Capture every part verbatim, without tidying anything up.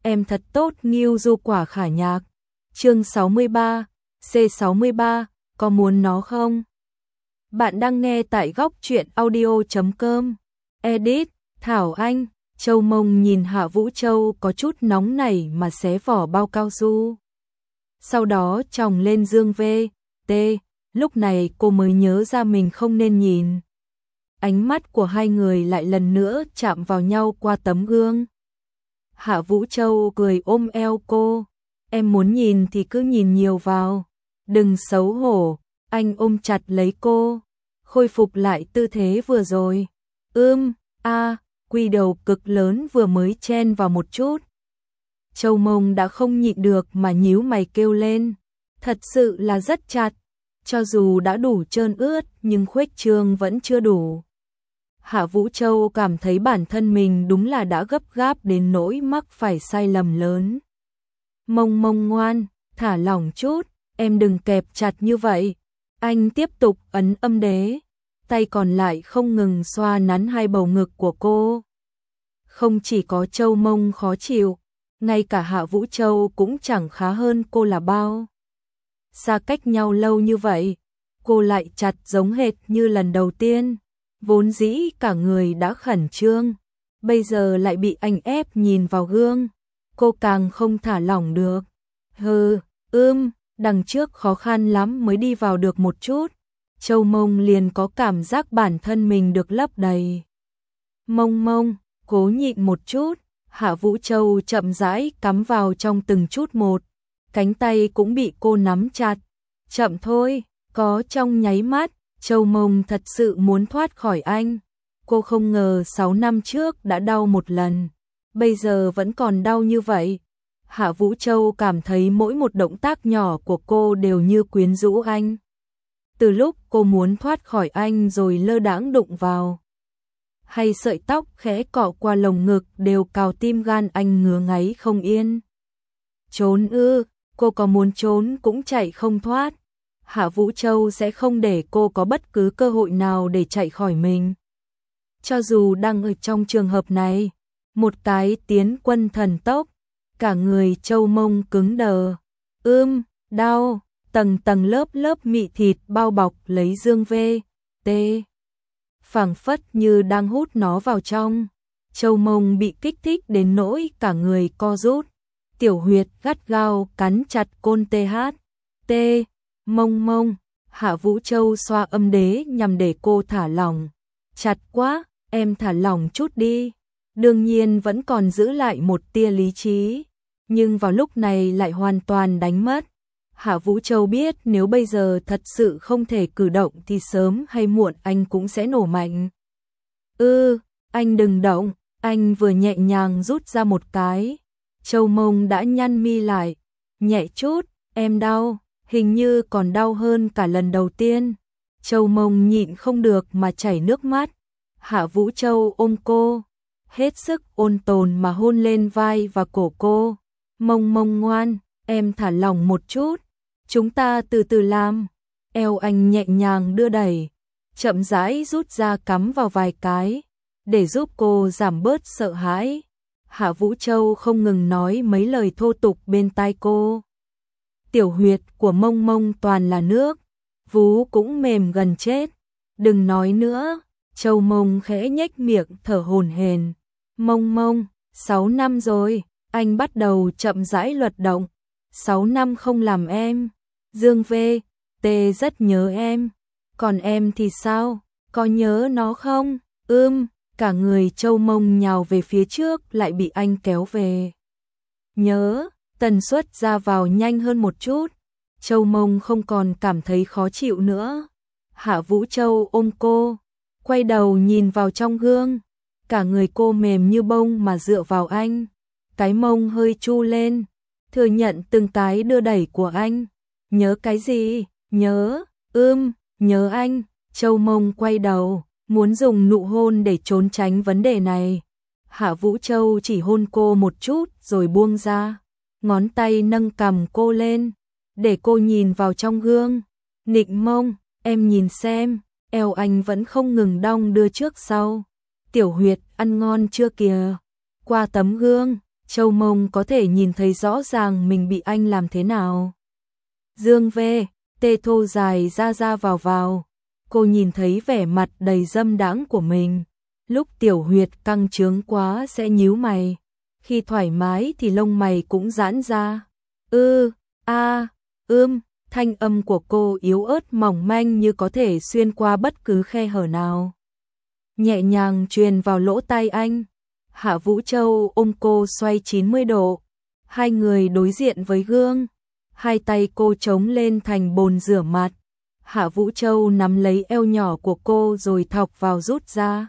em thật tốt Ngưu Du Quả Khả Nhạc. Chương sáu mươi ba, C sáu mươi ba, có muốn nó không? Bạn đang nghe tại góc truyện audio chấm com. Edit, Thảo Anh. Châu Mông nhìn Hạ Vũ Châu có chút nóng nảy mà xé vỏ bao cao su. Sau đó chòng lên Dương V, T, lúc này cô mới nhớ ra mình không nên nhìn. Ánh mắt của hai người lại lần nữa chạm vào nhau qua tấm gương. Hạ Vũ Châu cười ôm eo cô. Em muốn nhìn thì cứ nhìn nhiều vào. Đừng xấu hổ. Anh ôm chặt lấy cô. Khôi phục lại tư thế vừa rồi. Ưm, a, quy đầu cực lớn vừa mới chen vào một chút. Châu Mông đã không nhịn được mà nhíu mày kêu lên. Thật sự là rất chặt. Cho dù đã đủ trơn ướt nhưng khuếch trương vẫn chưa đủ. Hạ Vũ Châu cảm thấy bản thân mình đúng là đã gấp gáp đến nỗi mắc phải sai lầm lớn. Mông Mông ngoan, thả lỏng chút, em đừng kẹp chặt như vậy. Anh tiếp tục ấn âm đế, tay còn lại không ngừng xoa nắn hai bầu ngực của cô. Không chỉ có Châu Mông khó chịu, ngay cả Hạ Vũ Châu cũng chẳng khá hơn cô là bao. Xa cách nhau lâu như vậy, cô lại chặt giống hệt như lần đầu tiên. Vốn dĩ cả người đã khẩn trương, bây giờ lại bị anh ép nhìn vào gương, cô càng không thả lỏng được. Hừ, ưm, đằng trước khó khăn lắm mới đi vào được một chút. Châu Mông liền có cảm giác bản thân mình được lấp đầy. Mông Mông, cố nhịn một chút. Hạ Vũ Châu chậm rãi cắm vào trong từng chút một, cánh tay cũng bị cô nắm chặt. Chậm thôi, có trong nháy mắt, Châu Mông thật sự muốn thoát khỏi anh. Cô không ngờ sáu năm trước đã đau một lần, bây giờ vẫn còn đau như vậy. Hạ Vũ Châu cảm thấy mỗi một động tác nhỏ của cô đều như quyến rũ anh. Từ lúc cô muốn thoát khỏi anh rồi lơ đãng đụng vào, hay sợi tóc khẽ cọ qua lồng ngực đều cào tim gan anh ngứa ngáy không yên. Trốn ư, cô có muốn trốn cũng chạy không thoát. Hạ Vũ Châu sẽ không để cô có bất cứ cơ hội nào để chạy khỏi mình. Cho dù đang ở trong trường hợp này, một cái tiến quân thần tốc, cả người Châu Mông cứng đờ. Ưm, đau, tầng tầng lớp lớp mị thịt bao bọc lấy Dương V, T. Phảng phất như đang hút nó vào trong. Châu Mông bị kích thích đến nỗi cả người co rút. Tiểu huyệt gắt gao cắn chặt côn T H. T. Mông Mông. Hạ Vũ Châu xoa âm đế nhằm để cô thả lỏng. Chặt quá, em thả lỏng chút đi. Đương nhiên vẫn còn giữ lại một tia lý trí, nhưng vào lúc này lại hoàn toàn đánh mất. Hạ Vũ Châu biết nếu bây giờ thật sự không thể cử động thì sớm hay muộn anh cũng sẽ nổ mạnh. Ư, anh đừng động. Anh vừa nhẹ nhàng rút ra một cái, Châu Mông đã nhăn mi lại. Nhẹ chút, em đau, hình như còn đau hơn cả lần đầu tiên. Châu Mông nhịn không được mà chảy nước mắt. Hạ Vũ Châu ôm cô, hết sức ôn tồn mà hôn lên vai và cổ cô. Mông Mông ngoan, em thả lỏng một chút, chúng ta từ từ làm. Eo anh nhẹ nhàng đưa đẩy, chậm rãi rút ra cắm vào vài cái, để giúp cô giảm bớt sợ hãi. Hạ Vũ Châu không ngừng nói mấy lời thô tục bên tai cô. Tiểu huyệt của Mông Mông toàn là nước, vú cũng mềm gần chết. Đừng nói nữa. Châu Mông khẽ nhếch miệng thở hổn hển. Mông Mông, sáu năm rồi. Anh bắt đầu chậm rãi luật động. Sáu năm không làm em. Dương V, T rất nhớ em. Còn em thì sao? Có nhớ nó không? Ưm, cả người Châu Mông nhào về phía trước lại bị anh kéo về. Nhớ, tần suất ra vào nhanh hơn một chút. Châu Mông không còn cảm thấy khó chịu nữa. Hạ Vũ Châu ôm cô, quay đầu nhìn vào trong gương. Cả người cô mềm như bông mà dựa vào anh. Cái mông hơi chu lên, thừa nhận từng cái đưa đẩy của anh. Nhớ cái gì? Nhớ, ưm, nhớ anh. Châu Mông quay đầu, muốn dùng nụ hôn để trốn tránh vấn đề này. Hạ Vũ Châu chỉ hôn cô một chút rồi buông ra. Ngón tay nâng cằm cô lên, để cô nhìn vào trong gương. Nịnh mông, em nhìn xem, eo anh vẫn không ngừng đong đưa trước sau. Tiểu huyệt ăn ngon chưa kìa. Qua tấm gương, Châu Mông có thể nhìn thấy rõ ràng mình bị anh làm thế nào. Dương V, tê thô dài ra ra vào vào. Cô nhìn thấy vẻ mặt đầy dâm đãng của mình. Lúc tiểu huyệt căng trướng quá sẽ nhíu mày. Khi thoải mái thì lông mày cũng giãn ra. Ư, a, ưm, thanh âm của cô yếu ớt mỏng manh như có thể xuyên qua bất cứ khe hở nào. Nhẹ nhàng truyền vào lỗ tai anh. Hạ Vũ Châu ôm cô xoay chín mươi độ. Hai người đối diện với gương. Hai tay cô chống lên thành bồn rửa mặt. Hạ Vũ Châu nắm lấy eo nhỏ của cô rồi thọc vào rút ra.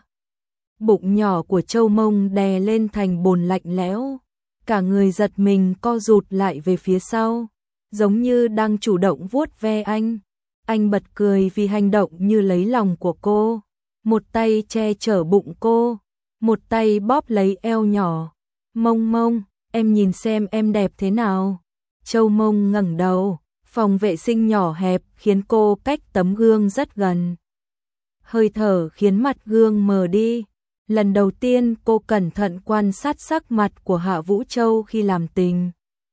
Bụng nhỏ của Châu Mông đè lên thành bồn lạnh lẽo. Cả người giật mình co rụt lại về phía sau, giống như đang chủ động vuốt ve anh. Anh bật cười vì hành động như lấy lòng của cô. Một tay che chở bụng cô, một tay bóp lấy eo nhỏ. Mông Mông, em nhìn xem em đẹp thế nào. Châu Mông ngẩng đầu, phòng vệ sinh nhỏ hẹp khiến cô cách tấm gương rất gần. Hơi thở khiến mặt gương mờ đi. Lần đầu tiên cô cẩn thận quan sát sắc mặt của Hạ Vũ Châu khi làm tình.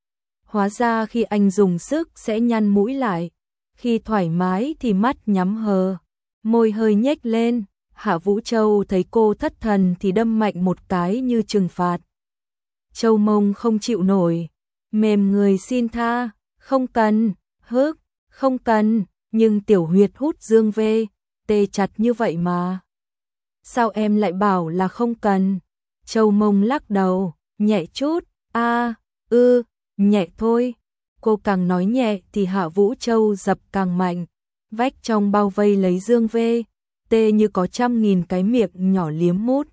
Hóa ra khi anh dùng sức sẽ nhăn mũi lại, khi thoải mái thì mắt nhắm hờ, môi hơi nhếch lên. Hạ Vũ Châu thấy cô thất thần thì đâm mạnh một cái như trừng phạt. Châu Mông không chịu nổi, mềm người xin tha, không cần, hức, không cần, nhưng tiểu huyệt hút Dương V, tê chặt như vậy mà. Sao em lại bảo là không cần? Châu Mông lắc đầu, nhẹ chút, a, ư, nhẹ thôi. Cô càng nói nhẹ thì Hạ Vũ Châu dập càng mạnh. Vách trong bao vây lấy Dương V, tê như có trăm nghìn cái miệng nhỏ liếm mút.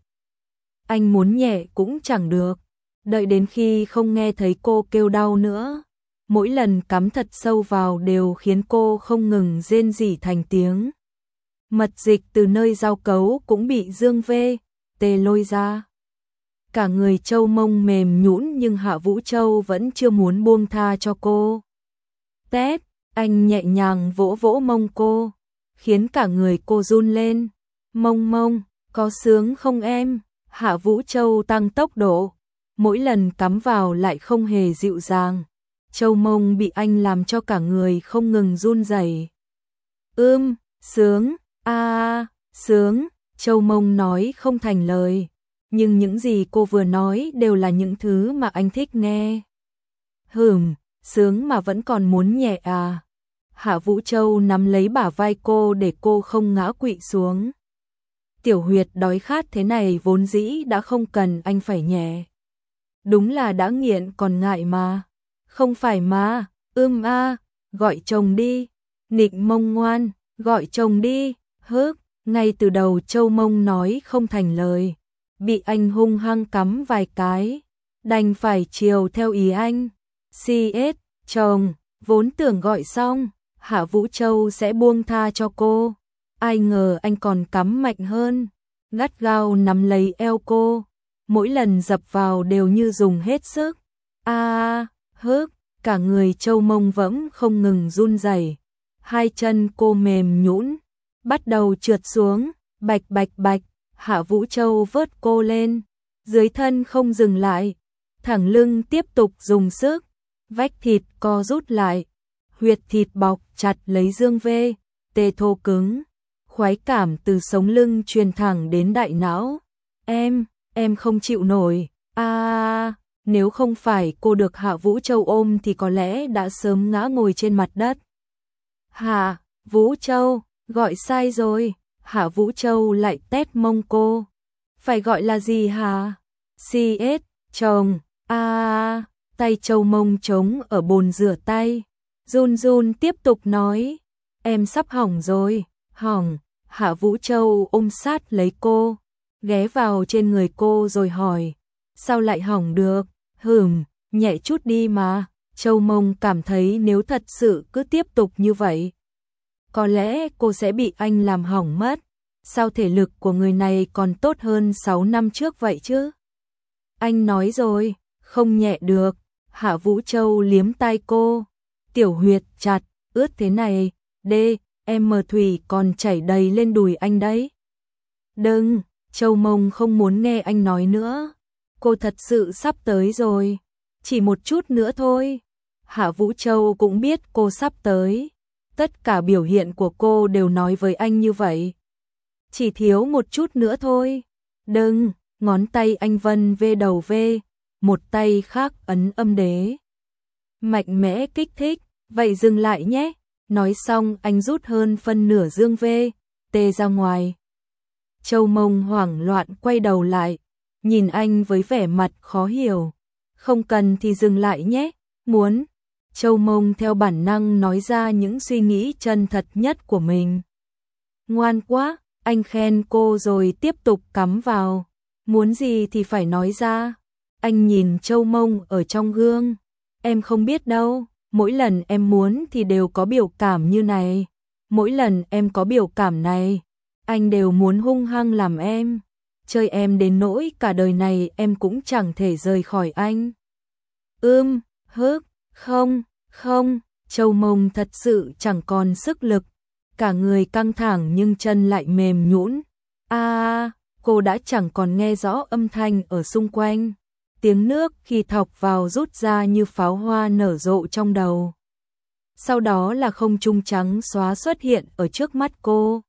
Anh muốn nhẹ cũng chẳng được. Đợi đến khi không nghe thấy cô kêu đau nữa. Mỗi lần cắm thật sâu vào đều khiến cô không ngừng rên rỉ thành tiếng. Mật dịch từ nơi giao cấu cũng bị Dương V, tê lôi ra. Cả người Châu Mông mềm nhũn nhưng Hạ Vũ Châu vẫn chưa muốn buông tha cho cô. Tét, anh nhẹ nhàng vỗ vỗ mông cô, khiến cả người cô run lên. Mông Mông, có sướng không em? Hạ Vũ Châu tăng tốc độ, mỗi lần cắm vào lại không hề dịu dàng. Châu Mông bị anh làm cho cả người không ngừng run rẩy. Ưm, sướng. A, à, sướng, Châu Mông nói không thành lời, nhưng những gì cô vừa nói đều là những thứ mà anh thích nghe. Hừm, sướng mà vẫn còn muốn nhẹ à? Hạ Vũ Châu nắm lấy bả vai cô để cô không ngã quỵ xuống. Tiểu huyệt đói khát thế này vốn dĩ đã không cần anh phải nhẹ. Đúng là đã nghiện còn ngại mà. Không phải mà, ưm a, gọi chồng đi. Nịnh Mông ngoan, gọi chồng đi. Hức, ngay từ đầu Châu Mông nói không thành lời, bị anh hung hăng cắm vài cái, đành phải chiều theo ý anh. xê ét, chồng, vốn tưởng gọi xong, Hạ Vũ Châu sẽ buông tha cho cô. Ai ngờ anh còn cắm mạnh hơn, gắt gao nắm lấy eo cô, mỗi lần dập vào đều như dùng hết sức. A, à, hức, cả người Châu Mông vẫn không ngừng run rẩy, hai chân cô mềm nhũn, bắt đầu trượt xuống, bạch bạch bạch. Hạ Vũ Châu vớt cô lên, dưới thân không dừng lại, thẳng lưng tiếp tục dùng sức, vách thịt co rút lại, huyệt thịt bọc chặt lấy Dương V, tê thô cứng, khoái cảm từ sống lưng truyền thẳng đến đại não. Em, em không chịu nổi, a, à, nếu không phải cô được Hạ Vũ Châu ôm thì có lẽ đã sớm ngã ngồi trên mặt đất. Hạ Vũ Châu, gọi sai rồi. Hạ Vũ Châu lại tét mông cô. Phải gọi là gì hả? xê ét, chồng, a, à, tay Châu Mông trống ở bồn rửa tay. Run run tiếp tục nói, em sắp hỏng rồi, hỏng. Hạ Vũ Châu ôm sát lấy cô, ghé vào trên người cô rồi hỏi, sao lại hỏng được? Hừm, nhẹ chút đi mà. Châu Mông cảm thấy nếu thật sự cứ tiếp tục như vậy, có lẽ cô sẽ bị anh làm hỏng mất. Sao thể lực của người này còn tốt hơn sáu năm trước vậy chứ? Anh nói rồi, không nhẹ được. Hạ Vũ Châu liếm tai cô. Tiểu huyệt chặt, ướt thế này, đê, em mờ thủy còn chảy đầy lên đùi anh đấy. Đừng, Châu Mông không muốn nghe anh nói nữa. cô thật sự sắp tới rồi, chỉ một chút nữa thôi. Hạ Vũ Châu cũng biết cô sắp tới, tất cả biểu hiện của cô đều nói với anh như vậy. Chỉ thiếu một chút nữa thôi. Đừng, ngón tay anh vân về đầu về, một tay khác ấn âm đế. Mạnh mẽ kích thích, vậy dừng lại nhé. Nói xong anh rút hơn phân nửa dương vê, tê ra ngoài. Châu Mông hoảng loạn quay đầu lại, nhìn anh với vẻ mặt khó hiểu. Không cần thì dừng lại nhé, muốn. Châu Mông theo bản năng nói ra những suy nghĩ chân thật nhất của mình. Ngoan quá, anh khen cô rồi tiếp tục cắm vào. Muốn gì thì phải nói ra. Anh nhìn Châu Mông ở trong gương. Em không biết đâu, mỗi lần em muốn thì đều có biểu cảm như này. Mỗi lần em có biểu cảm này, anh đều muốn hung hăng làm em. Chơi em đến nỗi cả đời này em cũng chẳng thể rời khỏi anh. Ưm, hức, không, không, Châu Mông thật sự chẳng còn sức lực. Cả người căng thẳng nhưng chân lại mềm nhũn. À, cô đã chẳng còn nghe rõ âm thanh ở xung quanh. Tiếng nước khi thọc vào rút ra như pháo hoa nở rộ trong đầu. Sau đó là không trung trắng xóa xuất hiện ở trước mắt cô.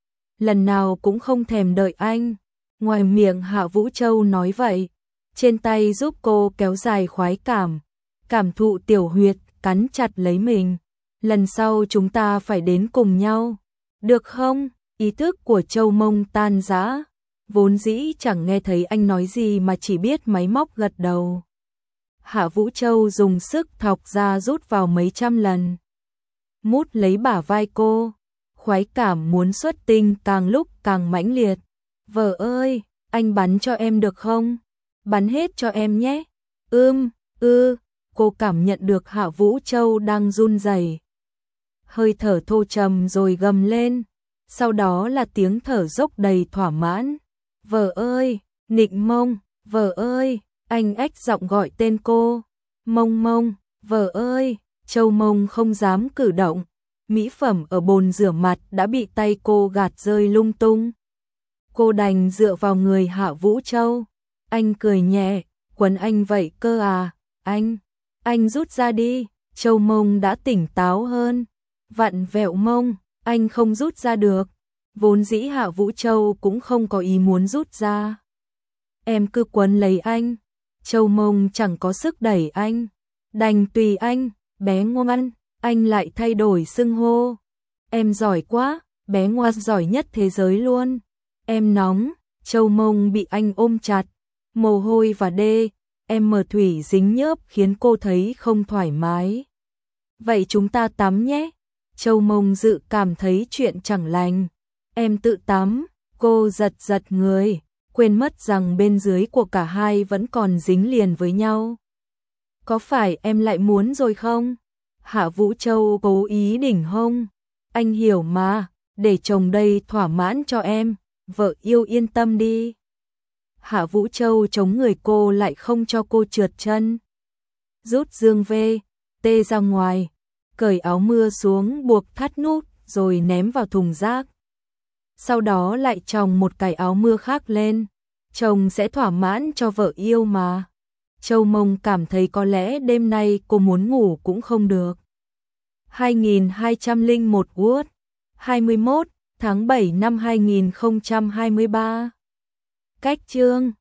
Lần nào cũng không thèm đợi anh. Ngoài miệng Hạ Vũ Châu nói vậy, trên tay giúp cô kéo dài khoái cảm. Cảm thụ tiểu huyệt cắn chặt lấy mình. Lần sau chúng ta phải đến cùng nhau. Được không? Ý thức của Châu Mông tan rã. Vốn dĩ chẳng nghe thấy anh nói gì mà chỉ biết máy móc gật đầu. Hạ Vũ Châu dùng sức thọc ra rút vào mấy trăm lần. Mút lấy bả vai cô. Khoái cảm muốn xuất tinh càng lúc càng mãnh liệt. Vợ ơi, anh bắn cho em được không? Bắn hết cho em nhé. Ưm, ư, cô cảm nhận được Hạ Vũ Châu đang run rẩy. Hơi thở thô trầm rồi gầm lên. Sau đó là tiếng thở dốc đầy thỏa mãn. Vợ ơi, Nịnh Mông, vợ ơi, anh ếch giọng gọi tên cô. Mông Mông, vợ ơi, Châu Mông không dám cử động. Mỹ phẩm ở bồn rửa mặt đã bị tay cô gạt rơi lung tung. Cô đành dựa vào người Hạ Vũ Châu. Anh cười nhẹ, quấn anh vậy cơ à, anh, anh rút ra đi. Châu Mông đã tỉnh táo hơn. Vặn vẹo mông, anh không rút ra được. Vốn dĩ Hạ Vũ Châu cũng không có ý muốn rút ra. Em cứ quấn lấy anh. Châu Mông chẳng có sức đẩy anh. Đành tùy anh, bé ngoan. Anh lại thay đổi xưng hô. Em giỏi quá, bé ngoan giỏi nhất thế giới luôn. Em nóng. Châu Mông bị anh ôm chặt. Mồ hôi và đê, em mờ thủy dính nhớp khiến cô thấy không thoải mái. Vậy chúng ta tắm nhé. Châu Mông dự cảm thấy chuyện chẳng lành. Em tự tắm. Cô giật giật người, quên mất rằng bên dưới của cả hai vẫn còn dính liền với nhau. Có phải em lại muốn rồi không? Hạ Vũ Châu cố ý đỉnh hông. Anh hiểu mà, để chồng đây thỏa mãn cho em, vợ yêu yên tâm đi. Hạ Vũ Châu chống người cô lại không cho cô trượt chân. Rút dương vê, tê ra ngoài, cởi áo mưa xuống buộc thắt nút rồi ném vào thùng rác. Sau đó lại chồng một cái áo mưa khác lên. Chồng sẽ thỏa mãn cho vợ yêu mà. Châu Mông cảm thấy có lẽ đêm nay cô muốn ngủ cũng không được. hai nghìn hai trăm lẻ một Wood, hai mươi mốt tháng bảy năm hai nghìn không trăm hai mươi ba. Cách chương